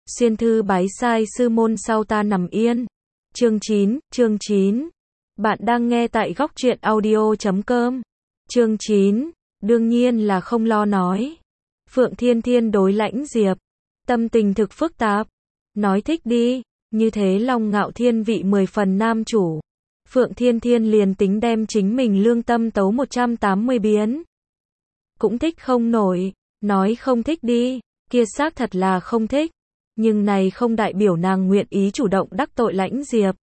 Xuyên thư bái sai sư môn sau ta nằm yên. Chương 9. Bạn đang nghe tại góc truyện audio.com. Chương 9. Đương nhiên là không lo nói. Phượng Thiên Thiên đối Lãnh Diệp. Tâm tình thực phức tạp. Nói thích đi. Như thế Long Ngạo Thiên vị 10 phần nam chủ. Phượng Thiên Thiên liền tính đem chính mình lương tâm tấu 180 biến. Cũng thích không nổi. Nói không thích đi. Kia xác thật là không thích. Nhưng này không đại biểu nàng nguyện ý chủ động đắc tội Lãnh Diệp.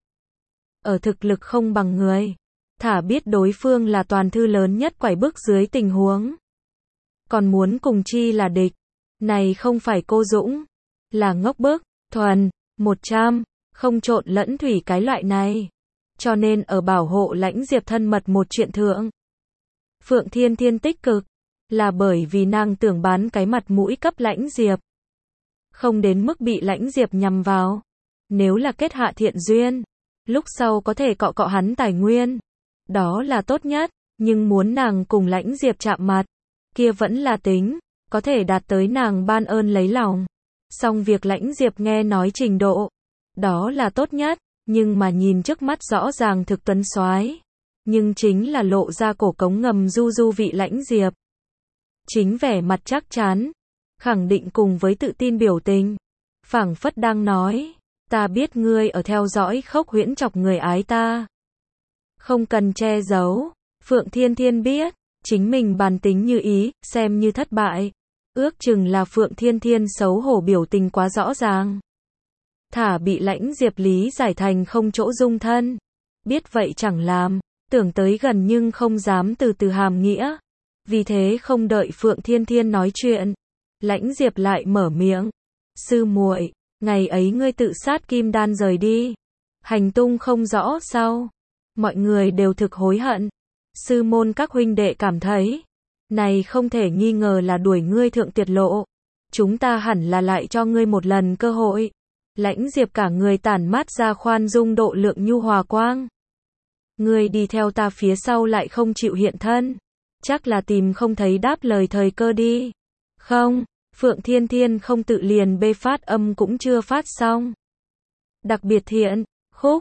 Ở thực lực không bằng người. Thả biết đối phương là toàn thư lớn nhất quải bức dưới tình huống. Còn muốn cùng chi là địch. Này không phải cô dũng. Là ngốc bức, thuần, 100, không trộn lẫn thủy cái loại này. Cho nên ở bảo hộ Lãnh Diệp thân mật một chuyện thượng. Phượng Thiên Thiên tích cực. Là bởi vì nàng tưởng bán cái mặt mũi cấp Lãnh Diệp. Không đến mức bị Lãnh Diệp nhằm vào. Nếu là kết hạ thiện duyên, lúc sau có thể cọ hắn tài nguyên. Đó là tốt nhất, nhưng muốn nàng cùng Lãnh Diệp chạm mặt, kia vẫn là tính, có thể đạt tới nàng ban ơn lấy lòng. Xong việc Lãnh Diệp nghe nói trình độ, đó là tốt nhất, nhưng mà nhìn trước mắt rõ ràng thực tuấn soái, nhưng chính là lộ ra cổ cống ngầm du vị Lãnh Diệp. Chính vẻ mặt chắc chắn, khẳng định cùng với tự tin biểu tình, phảng phất đang nói, ta biết ngươi ở theo dõi khốc huyễn chọc người ái ta. Không cần che giấu, Phượng Thiên Thiên biết, chính mình bàn tính như ý, xem như thất bại. Ước chừng là Phượng Thiên Thiên xấu hổ biểu tình quá rõ ràng. Thả bị Lãnh Diệp lý giải thành không chỗ dung thân. Biết vậy chẳng làm, tưởng tới gần nhưng không dám từ hàm nghĩa. Vì thế không đợi Phượng Thiên Thiên nói chuyện, Lãnh Diệp lại mở miệng. Sư muội, ngày ấy ngươi tự sát kim đan rời đi. Hành tung không rõ sao? Mọi người đều thực hối hận. Sư môn các huynh đệ cảm thấy, này không thể nghi ngờ là đuổi ngươi thượng tiệt lộ. Chúng ta hẳn là lại cho ngươi một lần cơ hội. Lãnh Diệp cả người tản mát ra khoan dung độ lượng nhu hòa quang. Ngươi đi theo ta phía sau lại không chịu hiện thân. Chắc là tìm không thấy đáp lời thời cơ đi. Không, Phượng Thiên Thiên không tự liền bê phát âm cũng chưa phát xong. Đặc biệt thiện, khúc,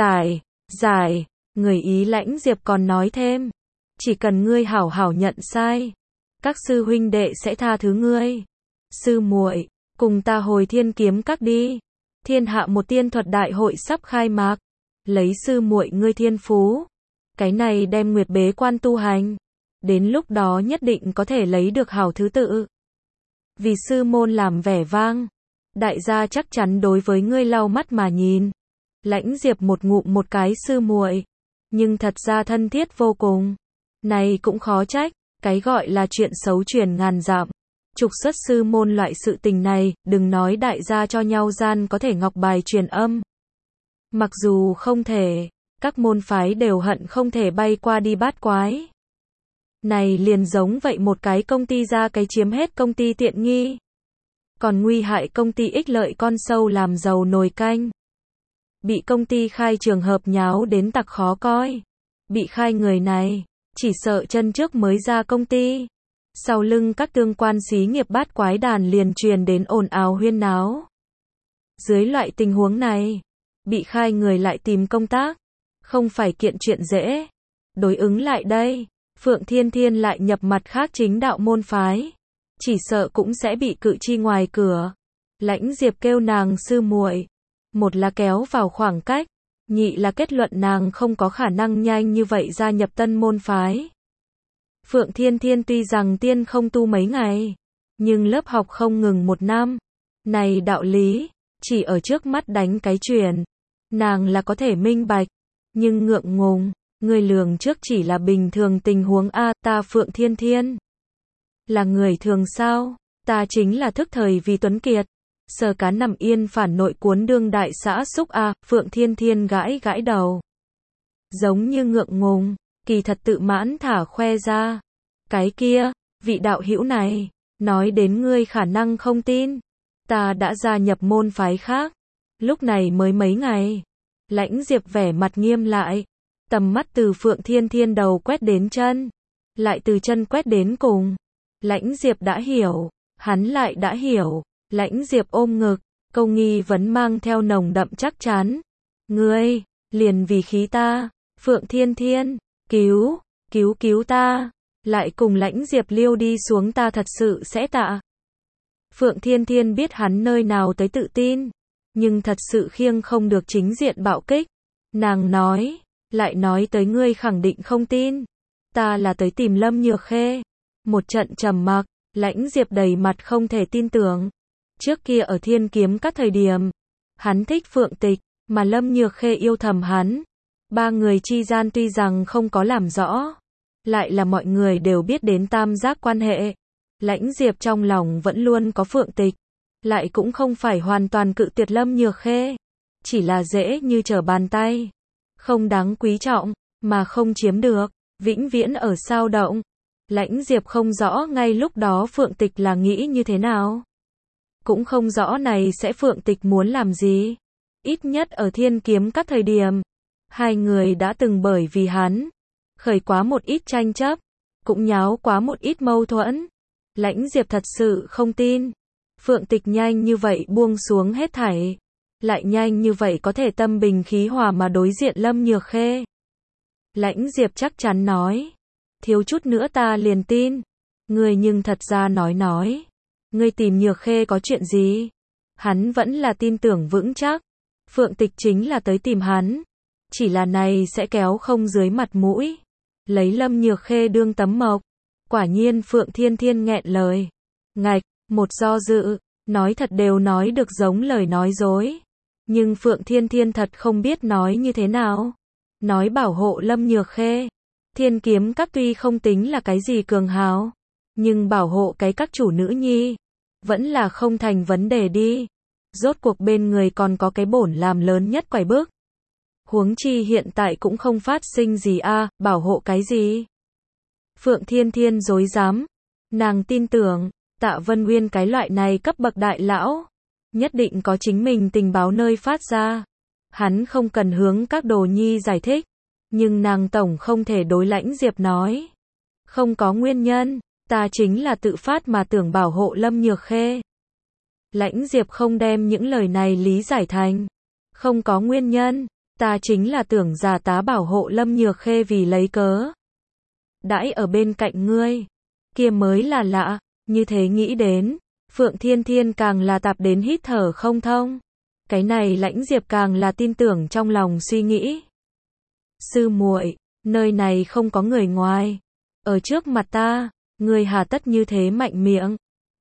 giải, người ý Lãnh Diệp còn nói thêm. Chỉ cần ngươi hảo hảo nhận sai, các sư huynh đệ sẽ tha thứ ngươi. Sư muội, cùng ta hồi Thiên Kiếm Các đi. Thiên hạ một tiên thuật đại hội sắp khai mạc. Lấy sư muội ngươi thiên phú. Cái này đem nguyệt bế quan tu hành. Đến lúc đó nhất định có thể lấy được hảo thứ tự. Vì sư môn làm vẻ vang. Đại gia chắc chắn đối với ngươi lau mắt mà nhìn. Lãnh Diệp một ngụm một cái sư muội. Nhưng thật ra thân thiết vô cùng. Này cũng khó trách. Cái gọi là chuyện xấu truyền ngàn dặm. Trục xuất sư môn loại sự tình này. Đừng nói đại gia cho nhau gian có thể ngọc bài truyền âm. Mặc dù không thể. Các môn phái đều hận không thể bay qua đi bát quái. Này liền giống vậy một cái công ty ra cái chiếm hết công ty tiện nghi. Còn nguy hại công ty ích lợi con sâu làm giàu nồi canh. Bị công ty khai trường hợp nháo đến tặc khó coi. Bị khai người này, chỉ sợ chân trước mới ra công ty. Sau lưng các tương quan xí nghiệp bát quái đàn liền truyền đến ồn ào huyên náo. Dưới loại tình huống này, bị khai người lại tìm công tác. Không phải kiện chuyện dễ. Đối ứng lại đây. Phượng Thiên Thiên lại nhập mặt khác chính đạo môn phái, chỉ sợ cũng sẽ bị cự chi ngoài cửa. Lãnh Diệp kêu nàng sư muội, một là kéo vào khoảng cách, nhị là kết luận nàng không có khả năng nhanh như vậy gia nhập tân môn phái. Phượng Thiên Thiên tuy rằng tiên không tu mấy ngày, nhưng lớp học không ngừng 1 năm. Này đạo lý, chỉ ở trước mắt đánh cái chuyển, nàng là có thể minh bạch, nhưng ngượng ngùng. Người lường trước chỉ là bình thường tình huống a, ta Phượng Thiên Thiên là người thường sao? Ta chính là thức thời vì tuấn kiệt. Sờ cá nằm yên phản nội cuốn đương đại xã xúc a, Phượng Thiên Thiên gãi đầu. Giống như ngượng ngùng, kỳ thật tự mãn thả khoe ra. Cái kia, vị đạo hữu này, nói đến ngươi khả năng không tin. Ta đã gia nhập môn phái khác. Lúc này mới mấy ngày. Lãnh Diệp vẻ mặt nghiêm lại. Tầm mắt từ Phượng Thiên Thiên đầu quét đến chân, lại từ chân quét đến cùng. Lãnh Diệp đã hiểu, hắn lại đã hiểu. Lãnh Diệp ôm ngực, Câu nghi vấn mang theo nồng đậm chắc chắn. Ngươi, liền vì khí ta, Phượng Thiên Thiên, cứu ta, lại cùng Lãnh Diệp liêu đi xuống ta thật sự sẽ tạ. Phượng Thiên Thiên biết hắn nơi nào tới tự tin, nhưng thật sự khiêng không được chính diện bạo kích. Nàng nói, lại nói tới ngươi khẳng định không tin. Ta là tới tìm Lâm Nhược Khê. Một trận trầm mặc, Lãnh Diệp đầy mặt không thể tin tưởng. Trước kia ở Thiên Kiếm các thời điểm, hắn thích Phượng Tịch, mà Lâm Nhược Khê yêu thầm hắn. Ba người chi gian tuy rằng không có làm rõ, lại là mọi người đều biết đến tam giác quan hệ. Lãnh Diệp trong lòng vẫn luôn có Phượng Tịch, lại cũng không phải hoàn toàn cự tuyệt Lâm Nhược Khê, chỉ là dễ như trở bàn tay, không đáng quý trọng, mà không chiếm được, vĩnh viễn ở sao động. Lãnh Diệp không rõ ngay lúc đó Phượng Tịch là nghĩ như thế nào, cũng không rõ này sẽ Phượng Tịch muốn làm gì. Ít nhất ở Thiên Kiếm các thời điểm, hai người đã từng bởi vì hắn khởi quá một ít tranh chấp, cũng nháo quá một ít mâu thuẫn. Lãnh Diệp thật sự không tin Phượng Tịch nhanh như vậy buông xuống hết thảy, lại nhanh như vậy có thể tâm bình khí hòa mà đối diện Lâm Nhược Khê. Lãnh Diệp chắc chắn nói, thiếu chút nữa ta liền tin. Ngươi nhưng thật ra nói, ngươi tìm Nhược Khê có chuyện gì? Hắn vẫn là tin tưởng vững chắc, Phượng Tịch chính là tới tìm hắn, chỉ là này sẽ kéo không dưới mặt mũi, lấy Lâm Nhược Khê đương tấm mộc. Quả nhiên Phượng Thiên Thiên nghẹn lời. Ngạch, một do dự, nói thật đều nói được giống lời nói dối. Nhưng Phượng Thiên Thiên thật không biết nói như thế nào. Nói bảo hộ Lâm Nhược Khê. Thiên Kiếm các tuy không tính là cái gì cường hào, nhưng bảo hộ cái các chủ nữ nhi, vẫn là không thành vấn đề đi. Rốt cuộc bên người còn có cái bổn làm lớn nhất quải bước. Huống chi hiện tại cũng không phát sinh gì bảo hộ cái gì. Phượng Thiên Thiên dối dám. Nàng tin tưởng, Tạ Vân Uyên cái loại này cấp bậc đại lão, nhất định có chính mình tình báo nơi phát ra. Hắn không cần hướng các đồ nhi giải thích, nhưng nàng tổng không thể đối Lãnh Diệp nói. Không có nguyên nhân, ta chính là tự phát mà tưởng bảo hộ Lâm Nhược Khê. Lãnh Diệp không đem những lời này lý giải thành. Không có nguyên nhân, ta chính là tưởng giả tá bảo hộ Lâm Nhược Khê vì lấy cớ đãi ở bên cạnh ngươi, kia mới là lạ. Như thế nghĩ đến, Phượng Thiên Thiên càng là tạp đến hít thở không thông. Cái này Lãnh Diệp càng là tin tưởng trong lòng suy nghĩ. Sư muội, nơi này không có người ngoài, ở trước mặt ta, ngươi hà tất như thế mạnh miệng.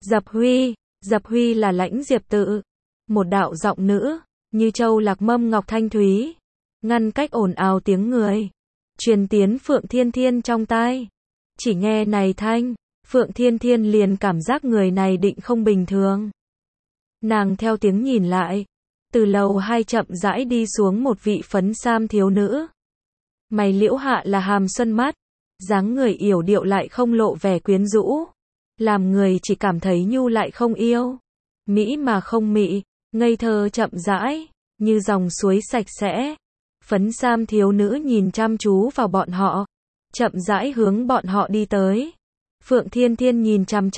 Dập Huy là Lãnh Diệp tự, một đạo giọng nữ, như châu lạc mâm ngọc thanh thúy, ngăn cách ồn ào tiếng người, truyền tiến Phượng Thiên Thiên trong tai. Chỉ nghe này thanh, Phượng Thiên Thiên liền cảm giác người này định không bình thường. Nàng theo tiếng nhìn lại, từ lầu 2 chậm rãi đi xuống một vị phấn sam thiếu nữ. Mày liễu hạ là hàm xuân mắt, dáng người yểu điệu lại không lộ vẻ quyến rũ, làm người chỉ cảm thấy nhu lại không yêu. Mỹ mà không mị, ngây thơ chậm rãi, như dòng suối sạch sẽ. Phấn sam thiếu nữ nhìn chăm chú vào bọn họ, chậm rãi hướng bọn họ đi tới. Phượng Thiên Thiên nhìn chằm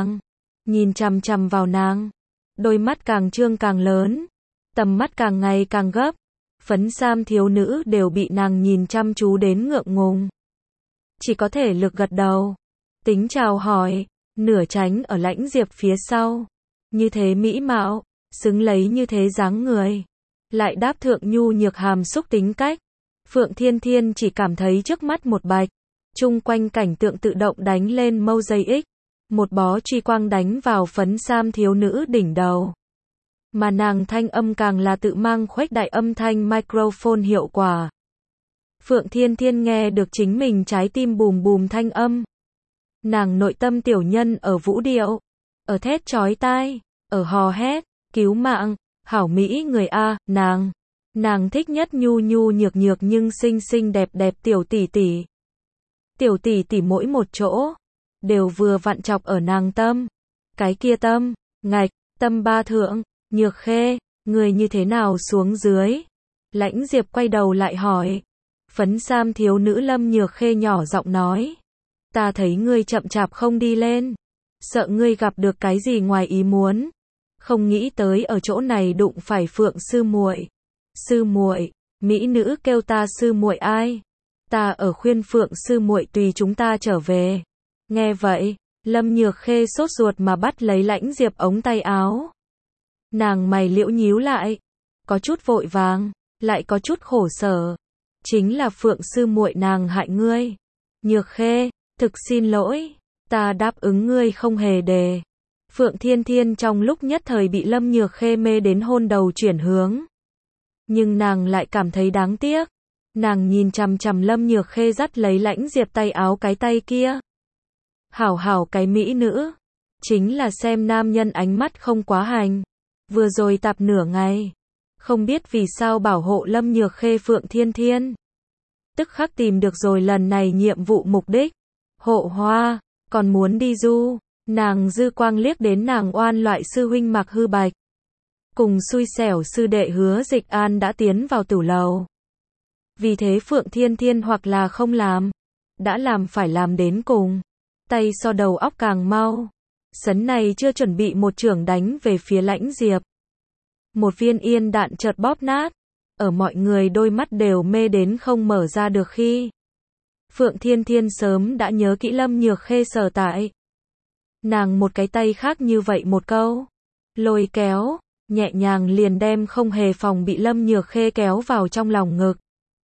chằm vào nàng, đôi mắt càng trương càng lớn, tầm mắt càng ngày càng gấp. Phấn sam thiếu nữ đều bị nàng nhìn chăm chú đến ngượng ngùng, chỉ có thể lực gật đầu, tính chào hỏi, nửa tránh ở Lãnh Diệp phía sau. Như thế mỹ mạo, xứng lấy như thế dáng người, lại đáp thượng nhu nhược hàm xúc tính cách. Phượng Thiên Thiên chỉ cảm thấy trước mắt một bạch, chung quanh cảnh tượng tự động đánh lên mâu dây ích, một bó truy quang đánh vào phấn sam thiếu nữ đỉnh đầu. Mà nàng thanh âm càng là tự mang khuếch đại âm thanh microphone hiệu quả. Phượng Thiên Thiên nghe được chính mình trái tim bùm bùm thanh âm. Nàng nội tâm tiểu nhân ở vũ điệu, ở thét chói tai, ở hò hét, cứu mạng, hảo mỹ người nàng thích nhất nhu nhu nhược nhược nhưng xinh xinh đẹp đẹp tiểu tỷ tỷ. Tiểu tỷ tỷ mỗi một chỗ, đều vừa vặn chọc ở nàng tâm. Cái kia tâm, tâm ba thượng, Nhược Khê, người như thế nào xuống dưới? Lãnh Diệp quay đầu lại hỏi. Phấn sam thiếu nữ Lâm Nhược Khê nhỏ giọng nói. Ta thấy ngươi chậm chạp không đi lên, sợ ngươi gặp được cái gì ngoài ý muốn. Không nghĩ tới ở chỗ này đụng phải Phượng sư muội. Sư muội, mỹ nữ kêu ta sư muội ai? Ta ở khuyên Phượng sư muội tùy chúng ta trở về. Nghe vậy, Lâm Nhược Khê sốt ruột mà bắt lấy Lãnh Diệp ống tay áo. Nàng mày liễu nhíu lại, có chút vội vàng, lại có chút khổ sở. Chính là Phượng sư muội nàng hại ngươi. Nhược Khê, thực xin lỗi, ta đáp ứng ngươi không hề đề. Phượng Thiên Thiên trong lúc nhất thời bị Lâm Nhược Khê mê đến hôn đầu chuyển hướng. Nhưng nàng lại cảm thấy đáng tiếc. Nàng nhìn chằm chằm Lâm Nhược Khê dắt lấy Lãnh Diệp tay áo cái tay kia. Hảo hảo cái mỹ nữ. Chính là xem nam nhân ánh mắt không quá hành. Vừa rồi tạp nửa ngày. Không biết vì sao bảo hộ Lâm Nhược Khê Phượng Thiên Thiên. Tức khắc tìm được rồi lần này nhiệm vụ mục đích. Hộ hoa, còn muốn đi du. Nàng dư quang liếc đến nàng oan loại sư huynh Mạc Hư Bạch. Cùng xui xẻo sư đệ Hứa Dịch An đã tiến vào tử lầu. Vì thế Phượng Thiên Thiên hoặc là không làm. Đã làm phải làm đến cùng. Tay so đầu óc càng mau. Sấn này chưa chuẩn bị một chưởng đánh về phía Lãnh Diệp. Một viên yên đạn chợt bóp nát. Ở mọi người đôi mắt đều mê đến không mở ra được khi. Phượng Thiên Thiên sớm đã nhớ kỹ Lâm Nhược Khê sở tại. Nàng một cái tay khác như vậy một câu. Lôi kéo, nhẹ nhàng liền đem không hề phòng bị Lâm Nhược Khê kéo vào trong lòng ngực.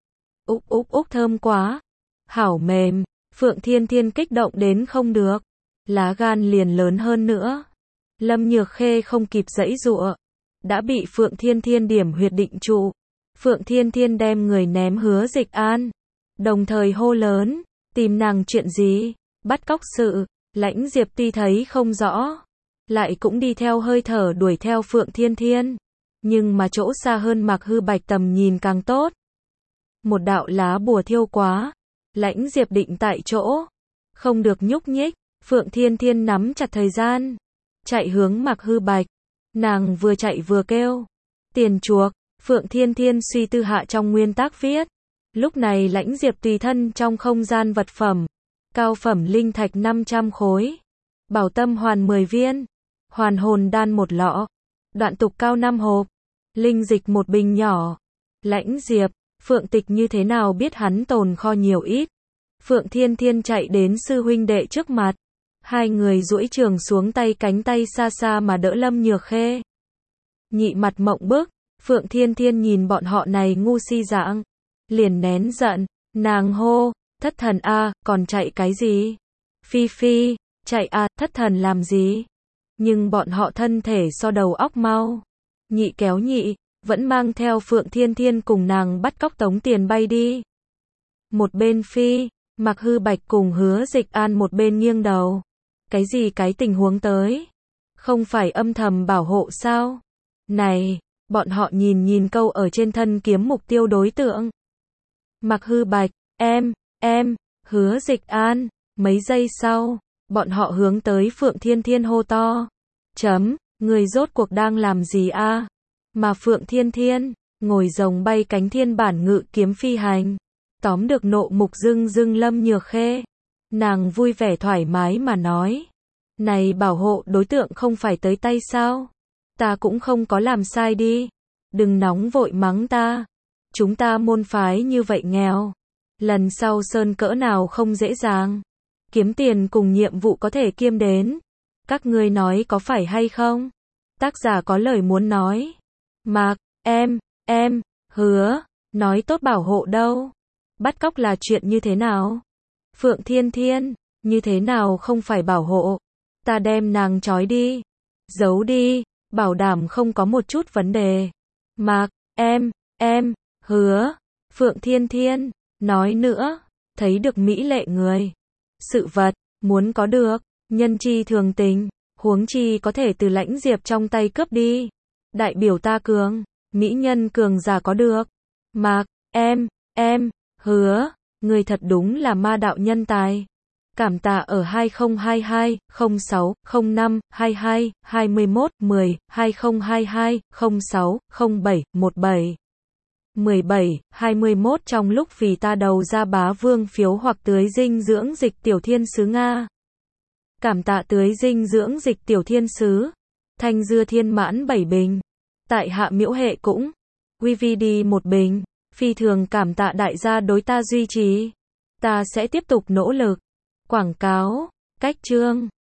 Úc úc úc thơm quá. Hảo mềm, Phượng Thiên Thiên kích động đến không được. Lá gan liền lớn hơn nữa. Lâm Nhược Khê không kịp giãy giụa. Đã bị Phượng Thiên Thiên điểm huyệt định trụ. Phượng Thiên Thiên đem người ném Hứa Dịch An. Đồng thời hô lớn, tìm nàng chuyện gì, bắt cóc sự. Lãnh Diệp tuy thấy không rõ, lại cũng đi theo hơi thở đuổi theo Phượng Thiên Thiên. Nhưng mà chỗ xa hơn Mạc Hư Bạch tầm nhìn càng tốt. Một đạo lá bùa thiêu quá. Lãnh Diệp định tại chỗ. Không được nhúc nhích. Phượng Thiên Thiên nắm chặt thời gian. Chạy hướng Mạc Hư Bạch. Nàng vừa chạy vừa kêu. Tiền chuộc. Phượng Thiên Thiên suy tư hạ trong nguyên tác viết. Lúc này Lãnh Diệp tùy thân trong không gian vật phẩm. Cao phẩm linh thạch 500 khối. Bảo tâm hoàn 10 viên. Hoàn hồn đan 1 lọ. Đoạn tục cao 5 hộp. Linh dịch 1 bình nhỏ. Lãnh Diệp, Phượng Tịch như thế nào biết hắn tồn kho nhiều ít. Phượng Thiên Thiên chạy đến sư huynh đệ trước mặt. Hai người duỗi trường xuống tay cánh tay xa xa mà đỡ Lâm Nhược Khê. Nhị mặt mộng bức. Phượng Thiên Thiên nhìn bọn họ này ngu si dạng. Liền nén giận. Nàng hô. Thất thần a, còn chạy cái gì? Phi Phi, chạy a, thất thần làm gì? Nhưng bọn họ thân thể so đầu óc mau. Nhị kéo nhị, vẫn mang theo Phượng Thiên Thiên cùng nàng bắt cóc tống tiền bay đi. Một bên Phi, Mạc Hư Bạch cùng Hứa Dịch An một bên nghiêng đầu. Cái gì cái tình huống tới? Không phải âm thầm bảo hộ sao? Này, bọn họ nhìn câu ở trên thân kiếm mục tiêu đối tượng. Mạc Hư Bạch, em, Hứa Dịch An, mấy giây sau, bọn họ hướng tới Phượng Thiên Thiên hô to. Người rốt cuộc đang làm gì a? Mà Phượng Thiên Thiên, ngồi rồng bay cánh thiên bản ngự kiếm phi hành. Tóm được nộ mục dưng dưng Lâm Nhược Khê. Nàng vui vẻ thoải mái mà nói. Này bảo hộ đối tượng không phải tới tay sao? Ta cũng không có làm sai đi. Đừng nóng vội mắng ta. Chúng ta môn phái như vậy nghèo. Lần sau sơn cỡ nào không dễ dàng. Kiếm tiền cùng nhiệm vụ có thể kiêm đến. Các ngươi nói có phải hay không? Tác giả có lời muốn nói. Mạc, em, Hứa, nói tốt bảo hộ đâu. Bắt cóc là chuyện như thế nào? Phượng Thiên Thiên, như thế nào không phải bảo hộ? Ta đem nàng trói đi. Giấu đi, bảo đảm không có một chút vấn đề. Mạc, em, Hứa, Phượng Thiên Thiên, nói nữa, thấy được mỹ lệ người. Sự vật, muốn có được, nhân chi thường tình, huống chi có thể từ Lãnh Diệp trong tay cướp đi. Đại biểu ta cường, mỹ nhân cường giả có được. Mạc, em, Hứa, người thật đúng là ma đạo nhân tài. Cảm tạ ở 2022 06 05 22 21 10 2022 06 07 17 17 21 trong lúc vì ta đầu ra bá vương phiếu hoặc tưới dinh dưỡng dịch tiểu thiên sứ Nga. Cảm tạ tưới dinh dưỡng dịch tiểu thiên sứ. Thanh dưa thiên mãn 7 bình. Tại hạ miễu hệ cũng. DVD 1 bình. Phi thường cảm tạ đại gia đối ta duy trì. Ta sẽ tiếp tục nỗ lực. Quảng cáo. Cách chương.